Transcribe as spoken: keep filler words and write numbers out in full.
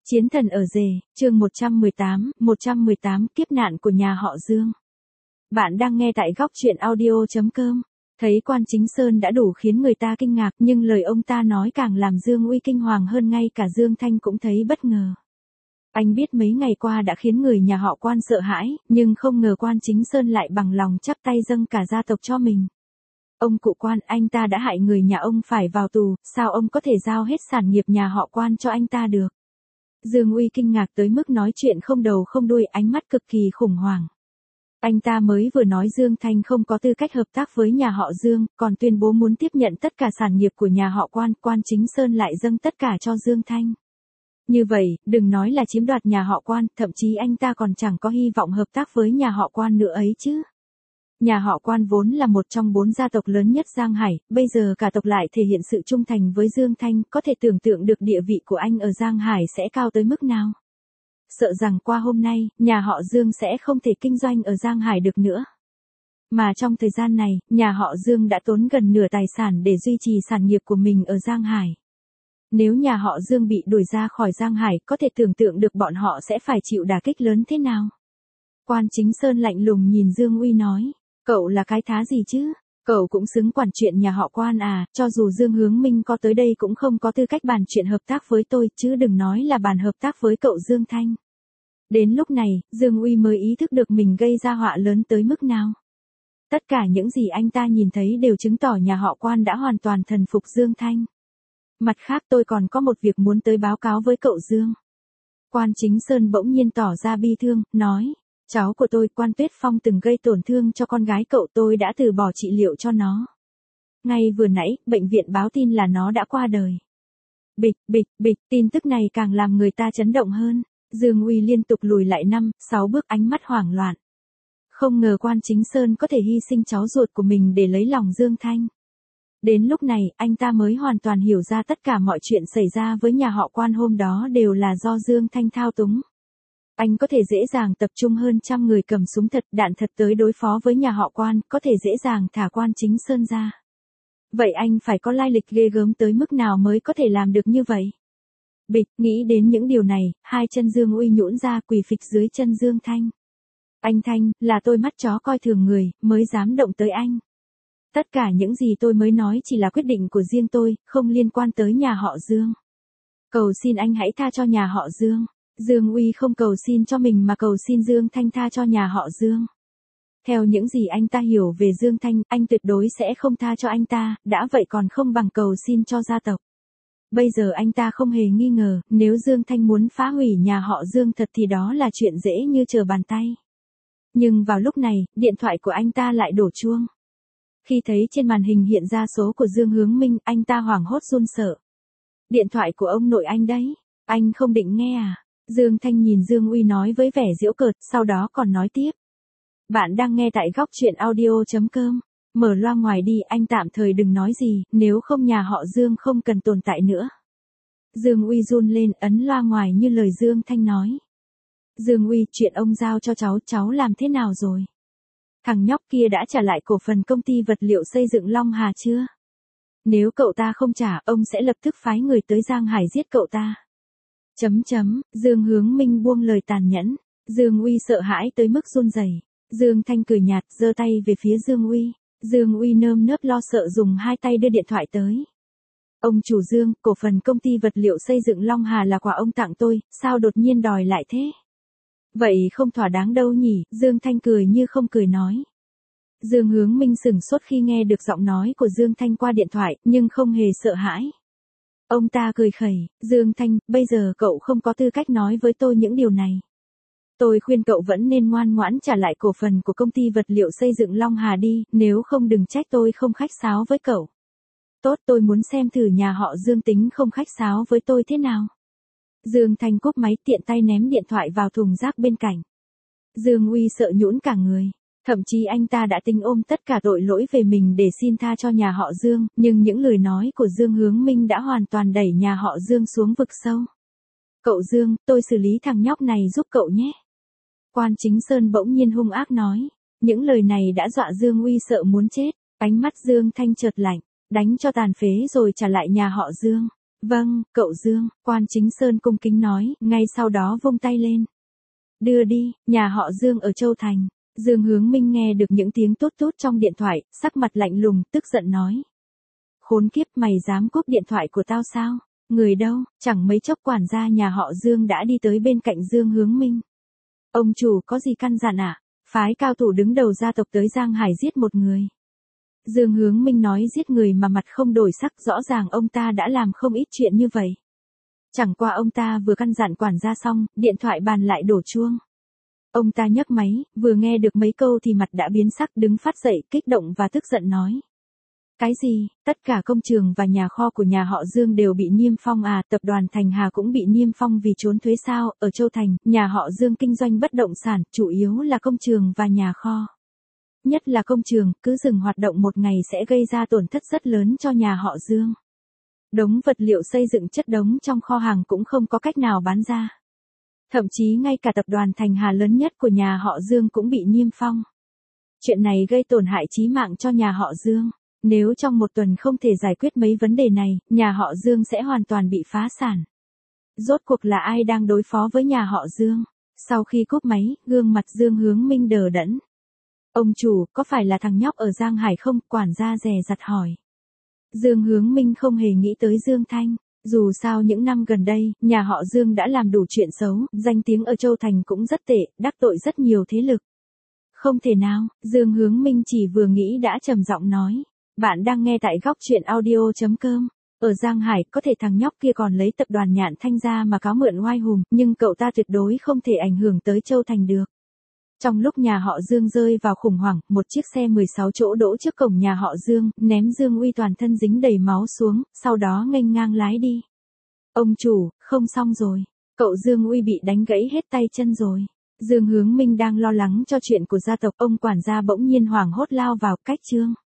Chiến thần ở rể, chương một trăm mười tám, một trăm mười tám kiếp nạn của nhà họ Dương. Bạn đang nghe tại góc truyện audio chấm com. Thấy Quan Chính Sơn đã đủ khiến người ta kinh ngạc, nhưng lời ông ta nói càng làm Dương Uy kinh hoàng hơn, ngay cả Dương Thanh cũng thấy bất ngờ. Anh biết mấy ngày qua đã khiến người nhà họ Quan sợ hãi, nhưng không ngờ Quan Chính Sơn lại bằng lòng chắp tay dâng cả gia tộc cho mình. Ông cụ Quan, anh ta đã hại người nhà ông phải vào tù, sao ông có thể giao hết sản nghiệp nhà họ Quan cho anh ta được? Dương Uy kinh ngạc tới mức nói chuyện không đầu không đuôi, ánh mắt cực kỳ khủng hoảng. Anh ta mới vừa nói Dương Thanh không có tư cách hợp tác với nhà họ Dương, còn tuyên bố muốn tiếp nhận tất cả sản nghiệp của nhà họ Quan, Quan Chính Sơn lại dâng tất cả cho Dương Thanh. Như vậy, đừng nói là chiếm đoạt nhà họ Quan, thậm chí anh ta còn chẳng có hy vọng hợp tác với nhà họ Quan nữa ấy chứ. Nhà họ Quan vốn là một trong bốn gia tộc lớn nhất Giang Hải, bây giờ cả tộc lại thể hiện sự trung thành với Dương Thanh, có thể tưởng tượng được địa vị của anh ở Giang Hải sẽ cao tới mức nào. Sợ rằng qua hôm nay, nhà họ Dương sẽ không thể kinh doanh ở Giang Hải được nữa. Mà trong thời gian này, nhà họ Dương đã tốn gần nửa tài sản để duy trì sản nghiệp của mình ở Giang Hải. Nếu nhà họ Dương bị đuổi ra khỏi Giang Hải, có thể tưởng tượng được bọn họ sẽ phải chịu đả kích lớn thế nào. Quan Chính Sơn lạnh lùng nhìn Dương Uy nói. Cậu là cái thá gì chứ? Cậu cũng xứng quản chuyện nhà họ Quan à, cho dù Dương Hướng Minh có tới đây cũng không có tư cách bàn chuyện hợp tác với tôi, chứ đừng nói là bàn hợp tác với cậu Dương Thanh. Đến lúc này, Dương Uy mới ý thức được mình gây ra họa lớn tới mức nào. Tất cả những gì anh ta nhìn thấy đều chứng tỏ nhà họ Quan đã hoàn toàn thần phục Dương Thanh. Mặt khác, tôi còn có một việc muốn tới báo cáo với cậu Dương. Quan Chính Sơn bỗng nhiên tỏ ra bi thương, nói. Cháu của tôi, Quan Tuyết Phong, từng gây tổn thương cho con gái cậu, tôi đã từ bỏ trị liệu cho nó. Ngay vừa nãy, bệnh viện báo tin là nó đã qua đời. Bịch, bịch, bịch, tin tức này càng làm người ta chấn động hơn. Dương Uy liên tục lùi lại năm, sáu bước, ánh mắt hoảng loạn. Không ngờ Quan Chính Sơn có thể hy sinh cháu ruột của mình để lấy lòng Dương Thanh. Đến lúc này, anh ta mới hoàn toàn hiểu ra tất cả mọi chuyện xảy ra với nhà họ Quan hôm đó đều là do Dương Thanh thao túng. Anh có thể dễ dàng tập trung hơn trăm người cầm súng thật, đạn thật tới đối phó với nhà họ Quan, có thể dễ dàng thả Quan Chính Sơn ra. Vậy anh phải có lai lịch ghê gớm tới mức nào mới có thể làm được như vậy? Bịch, nghĩ đến những điều này, hai chân Dương Uy nhũn ra, quỳ phịch dưới chân Dương Thanh. Anh Thanh, là tôi mắt chó coi thường người, mới dám động tới anh. Tất cả những gì tôi mới nói chỉ là quyết định của riêng tôi, không liên quan tới nhà họ Dương. Cầu xin anh hãy tha cho nhà họ Dương. Dương Uy không cầu xin cho mình mà cầu xin Dương Thanh tha cho nhà họ Dương. Theo những gì anh ta hiểu về Dương Thanh, anh tuyệt đối sẽ không tha cho anh ta, đã vậy còn không bằng cầu xin cho gia tộc. Bây giờ anh ta không hề nghi ngờ, nếu Dương Thanh muốn phá hủy nhà họ Dương thật thì đó là chuyện dễ như trở bàn tay. Nhưng vào lúc này, điện thoại của anh ta lại đổ chuông. Khi thấy trên màn hình hiện ra số của Dương Hướng Minh, anh ta hoảng hốt run sợ. Điện thoại của ông nội anh đấy, anh không định nghe à? Dương Thanh nhìn Dương Uy nói với vẻ giễu cợt, sau đó còn nói tiếp. Bạn đang nghe tại góc truyện audio chấm com. Mở loa ngoài đi, anh tạm thời đừng nói gì, nếu không nhà họ Dương không cần tồn tại nữa. Dương Uy run lên, ấn loa ngoài như lời Dương Thanh nói. Dương Uy, chuyện ông giao cho cháu, cháu làm thế nào rồi? Thằng nhóc kia đã trả lại cổ phần công ty vật liệu xây dựng Long Hà chưa? Nếu cậu ta không trả, ông sẽ lập tức phái người tới Giang Hải giết cậu ta. Chấm chấm, Dương Hướng Minh buông lời tàn nhẫn. Dương Uy sợ hãi tới mức run rẩy. Dương Thanh cười nhạt, giơ tay về phía Dương Uy. Dương Uy nơm nớp lo sợ dùng hai tay đưa điện thoại tới. Ông chủ Dương, cổ phần công ty vật liệu xây dựng Long Hà là quà ông tặng tôi, sao đột nhiên đòi lại thế? Vậy không thỏa đáng đâu nhỉ? Dương Thanh cười như không cười nói. Dương Hướng Minh sửng sốt khi nghe được giọng nói của Dương Thanh qua điện thoại, nhưng không hề sợ hãi. Ông ta cười khẩy, Dương Thanh, bây giờ cậu không có tư cách nói với tôi những điều này. Tôi khuyên cậu vẫn nên ngoan ngoãn trả lại cổ phần của công ty vật liệu xây dựng Long Hà đi, nếu không đừng trách tôi không khách sáo với cậu. Tốt, tôi muốn xem thử nhà họ Dương tính không khách sáo với tôi thế nào. Dương Thanh cúp máy, tiện tay ném điện thoại vào thùng rác bên cạnh. Dương Uy sợ nhũn cả người. Thậm chí anh ta đã tính ôm tất cả tội lỗi về mình để xin tha cho nhà họ Dương, nhưng những lời nói của Dương Hướng Minh đã hoàn toàn đẩy nhà họ Dương xuống vực sâu. Cậu Dương, tôi xử lý thằng nhóc này giúp cậu nhé. Quan Chính Sơn bỗng nhiên hung ác nói. Những lời này đã dọa Dương Uy sợ muốn chết. Ánh mắt Dương Thanh chợt lạnh. Đánh cho tàn phế rồi trả lại nhà họ Dương. Vâng, cậu Dương, quan chính Sơn cung kính nói, ngay sau đó vung tay lên. Đưa đi, nhà họ Dương ở Châu Thành. Dương Hướng Minh nghe được những tiếng tút tút trong điện thoại, sắc mặt lạnh lùng, tức giận nói. Khốn kiếp, mày dám cúp điện thoại của tao sao? Người đâu? Chẳng mấy chốc quản gia nhà họ Dương đã đi tới bên cạnh Dương Hướng Minh. Ông chủ có gì căn dặn ạ? À? Phái cao thủ đứng đầu gia tộc tới Giang Hải giết một người. Dương Hướng Minh nói giết người mà mặt không đổi sắc, rõ ràng ông ta đã làm không ít chuyện như vậy. Chẳng qua ông ta vừa căn dặn quản gia xong, điện thoại bàn lại đổ chuông. Ông ta nhấc máy, vừa nghe được mấy câu thì mặt đã biến sắc, đứng phát dậy, kích động và tức giận nói. Cái gì, tất cả công trường và nhà kho của nhà họ Dương đều bị niêm phong à, tập đoàn Thành Hà cũng bị niêm phong vì trốn thuế sao? Ở Châu Thành, nhà họ Dương kinh doanh bất động sản, chủ yếu là công trường và nhà kho. Nhất là công trường, cứ dừng hoạt động một ngày sẽ gây ra tổn thất rất lớn cho nhà họ Dương. Đống vật liệu xây dựng chất đống trong kho hàng cũng không có cách nào bán ra. Thậm chí ngay cả tập đoàn Thành Hà lớn nhất của nhà họ Dương cũng bị niêm phong. Chuyện này gây tổn hại chí mạng cho nhà họ Dương. Nếu trong một tuần không thể giải quyết mấy vấn đề này, nhà họ Dương sẽ hoàn toàn bị phá sản. Rốt cuộc là ai đang đối phó với nhà họ Dương? Sau khi cúp máy, gương mặt Dương Hướng Minh đờ đẫn. Ông chủ, có phải là thằng nhóc ở Giang Hải không? Quản gia dè dặt hỏi. Dương Hướng Minh không hề nghĩ tới Dương Thanh. Dù sao những năm gần đây, nhà họ Dương đã làm đủ chuyện xấu, danh tiếng ở Châu Thành cũng rất tệ, đắc tội rất nhiều thế lực. Không thể nào, Dương Hướng Minh chỉ vừa nghĩ đã trầm giọng nói. Bạn đang nghe tại góc truyện audio chấm com. Ở Giang Hải, có thể thằng nhóc kia còn lấy tập đoàn Nhạn Thanh ra mà cáo mượn oai hùng, nhưng cậu ta tuyệt đối không thể ảnh hưởng tới Châu Thành được. Trong lúc nhà họ Dương rơi vào khủng hoảng, một chiếc xe mười sáu chỗ đỗ trước cổng nhà họ Dương, ném Dương Uy toàn thân dính đầy máu xuống, sau đó nghênh ngang lái đi. Ông chủ, không xong rồi. Cậu Dương Uy bị đánh gãy hết tay chân rồi. Dương Hướng Minh đang lo lắng cho chuyện của gia tộc, ông quản gia bỗng nhiên hoảng hốt lao vào, cách Trương.